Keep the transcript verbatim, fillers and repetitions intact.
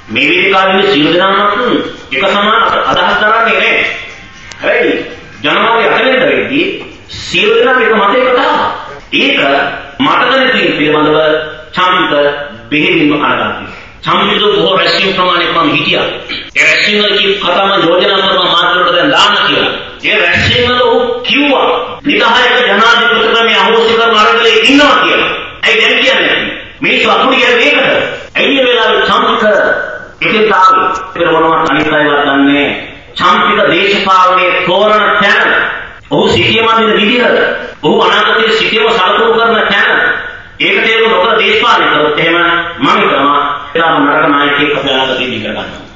මේ වේදිකාවේ සියලු දෙනාම එක සමාන අදහස් දරන්නේ නැහැ. හැබැයි ජනමාගේ අතරින් වෙද්දී සියලු දෙනාම එක මතයක තමයි. ඒක මතකනේ තියෙන පිළිබඳව චම්ප බෙහෙවින්ම කනගාටුයි. චම්පිත බොහෝ රැස්සිං ප්‍රමාණයක් මම හිටියා. ඒ රැස්සිං වල කී කතාව යෝජනා කරනවා මාත්‍රවලට දැන් දාන්න කියලා. ඒ රැස්සිං වල ਉਹ කිව්වා නිදහයක ජනාධිපති ක්‍රමයේ අහෝසි කරන අරගලේ ඉන්නවා කියලා. ඒ දැන් කියන්නේ මිනිස්සු අකුරු කියන්නේ මේකට. ඇයි මේ වෙලාවේ චම්පිත එකෙන් ආවේ? ඒක මොනවද අනිත් අයවත් දන්නේ. චම්පිත දේශපාලනයේ තෝරන තැන, ඔහු සිටියම දින විදිහ, ඔහු අනාගතයේ සිටියම සලකුණු කරන තැන, ඒක තේරුම් නොකර දේශපාලනය කරොත් එහෙම මම හිතනවා ඒලා නරක නායකයෙක් අපේ අනාගතේ දී කරගන්නවා.